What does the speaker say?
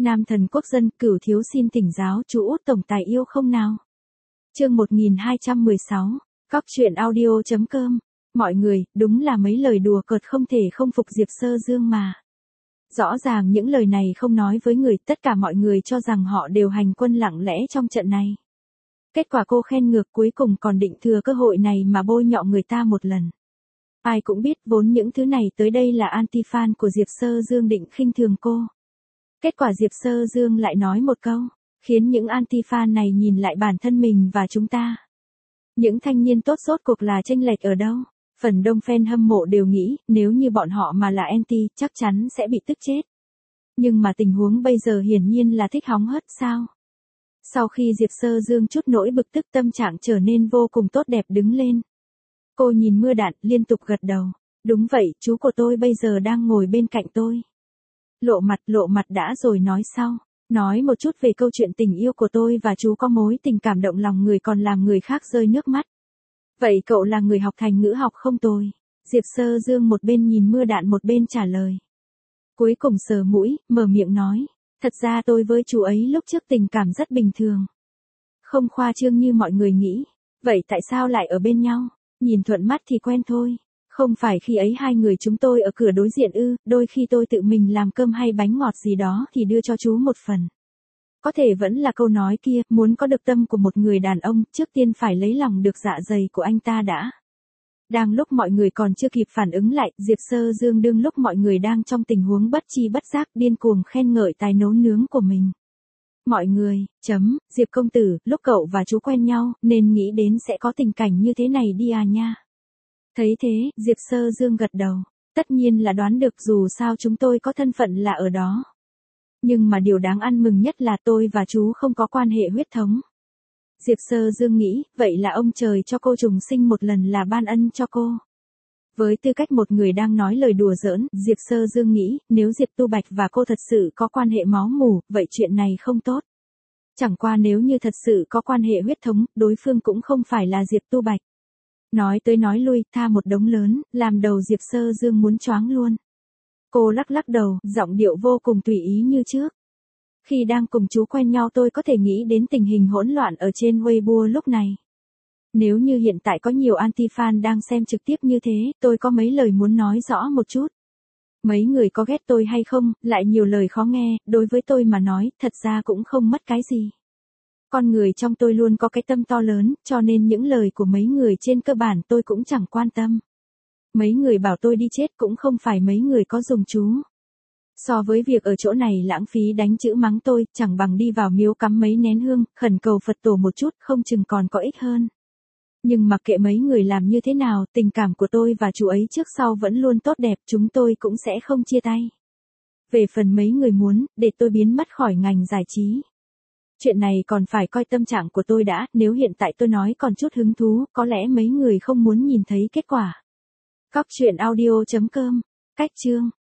Nam thần quốc dân, Cửu thiếu xin thỉnh giáo chú Út tổng tài yêu không nào? Chương 1216, Cóc truyện audio.com. Mọi người, đúng là mấy lời đùa cợt không thể không phục Diệp Sơ Dương mà. Rõ ràng những lời này không nói với người, tất cả mọi người cho rằng họ đều hành quân lặng lẽ trong trận này. Kết quả cô khen ngược cuối cùng còn định thừa cơ hội này mà bôi nhọ người ta một lần. Ai cũng biết vốn những thứ này tới đây là anti-fan của Diệp Sơ Dương định khinh thường cô. Kết quả Diệp Sơ Dương lại nói một câu, khiến những anti-fan này nhìn lại bản thân mình và chúng ta. Những thanh niên tốt rốt cuộc là chênh lệch ở đâu? Phần đông fan hâm mộ đều nghĩ, nếu như bọn họ mà là anti, chắc chắn sẽ bị tức chết. Nhưng mà tình huống bây giờ hiển nhiên là thích hóng hớt sao? Sau khi Diệp Sơ Dương chút nỗi bực tức, tâm trạng trở nên vô cùng tốt đẹp đứng lên. Cô nhìn mưa đạn, liên tục gật đầu. Đúng vậy, chú của tôi bây giờ đang ngồi bên cạnh tôi. Lộ mặt đã rồi nói sau. Nói một chút về câu chuyện tình yêu của tôi và chú có mối tình cảm động lòng người còn làm người khác rơi nước mắt. Vậy cậu là người học thành ngữ học không tôi? Diệp Sơ Dương một bên nhìn mưa đạn một bên trả lời. Cuối cùng sờ mũi, mở miệng nói. Thật ra tôi với chú ấy lúc trước tình cảm rất bình thường. Không khoa trương như mọi người nghĩ. Vậy tại sao lại ở bên nhau? Nhìn thuận mắt thì quen thôi. Không phải khi ấy hai người chúng tôi ở cửa đối diện ư, đôi khi tôi tự mình làm cơm hay bánh ngọt gì đó thì đưa cho chú một phần. Có thể vẫn là câu nói kia, muốn có được tâm của một người đàn ông, trước tiên phải lấy lòng được dạ dày của anh ta đã. Đang lúc mọi người còn chưa kịp phản ứng lại, Diệp Sơ Dương đương lúc mọi người đang trong tình huống bất chi bất giác điên cuồng khen ngợi tài nấu nướng của mình. Mọi người, Diệp công tử, lúc cậu và chú quen nhau, nên nghĩ đến sẽ có tình cảnh như thế này đi à nha. Thấy thế, Diệp Sơ Dương gật đầu. Tất nhiên là đoán được dù sao chúng tôi có thân phận là ở đó. Nhưng mà điều đáng ăn mừng nhất là tôi và chú không có quan hệ huyết thống. Diệp Sơ Dương nghĩ, vậy là ông trời cho cô trùng sinh một lần là ban ân cho cô. Với tư cách một người đang nói lời đùa giỡn, Diệp Sơ Dương nghĩ, nếu Diệp Tu Bạch và cô thật sự có quan hệ máu mủ, vậy chuyện này không tốt. Chẳng qua nếu như thật sự có quan hệ huyết thống, đối phương cũng không phải là Diệp Tu Bạch. Nói tới nói lui, tha một đống lớn, làm đầu Diệp Sơ Dương muốn choáng luôn. Cô lắc lắc đầu, giọng điệu vô cùng tùy ý như trước. Khi đang cùng chú quen nhau tôi có thể nghĩ đến tình hình hỗn loạn ở trên Weibo lúc này. Nếu như hiện tại có nhiều anti-fan đang xem trực tiếp như thế, tôi có mấy lời muốn nói rõ một chút. Mấy người có ghét tôi hay không, lại nhiều lời khó nghe, đối với tôi mà nói, thật ra cũng không mất cái gì. Con người trong tôi luôn có cái tâm to lớn, cho nên những lời của mấy người trên cơ bản tôi cũng chẳng quan tâm. Mấy người bảo tôi đi chết cũng không phải mấy người có dùng chú. So với việc ở chỗ này lãng phí đánh chữ mắng tôi, chẳng bằng đi vào miếu cắm mấy nén hương, khẩn cầu Phật tổ một chút, không chừng còn có ích hơn. Nhưng mặc kệ mấy người làm như thế nào, tình cảm của tôi và chú ấy trước sau vẫn luôn tốt đẹp, chúng tôi cũng sẽ không chia tay. Về phần mấy người muốn, để tôi biến mất khỏi ngành giải trí. Chuyện này còn phải coi tâm trạng của tôi đã, nếu hiện tại tôi nói còn chút hứng thú, có lẽ mấy người không muốn nhìn thấy kết quả. Cóc truyện audio.com, cách chương.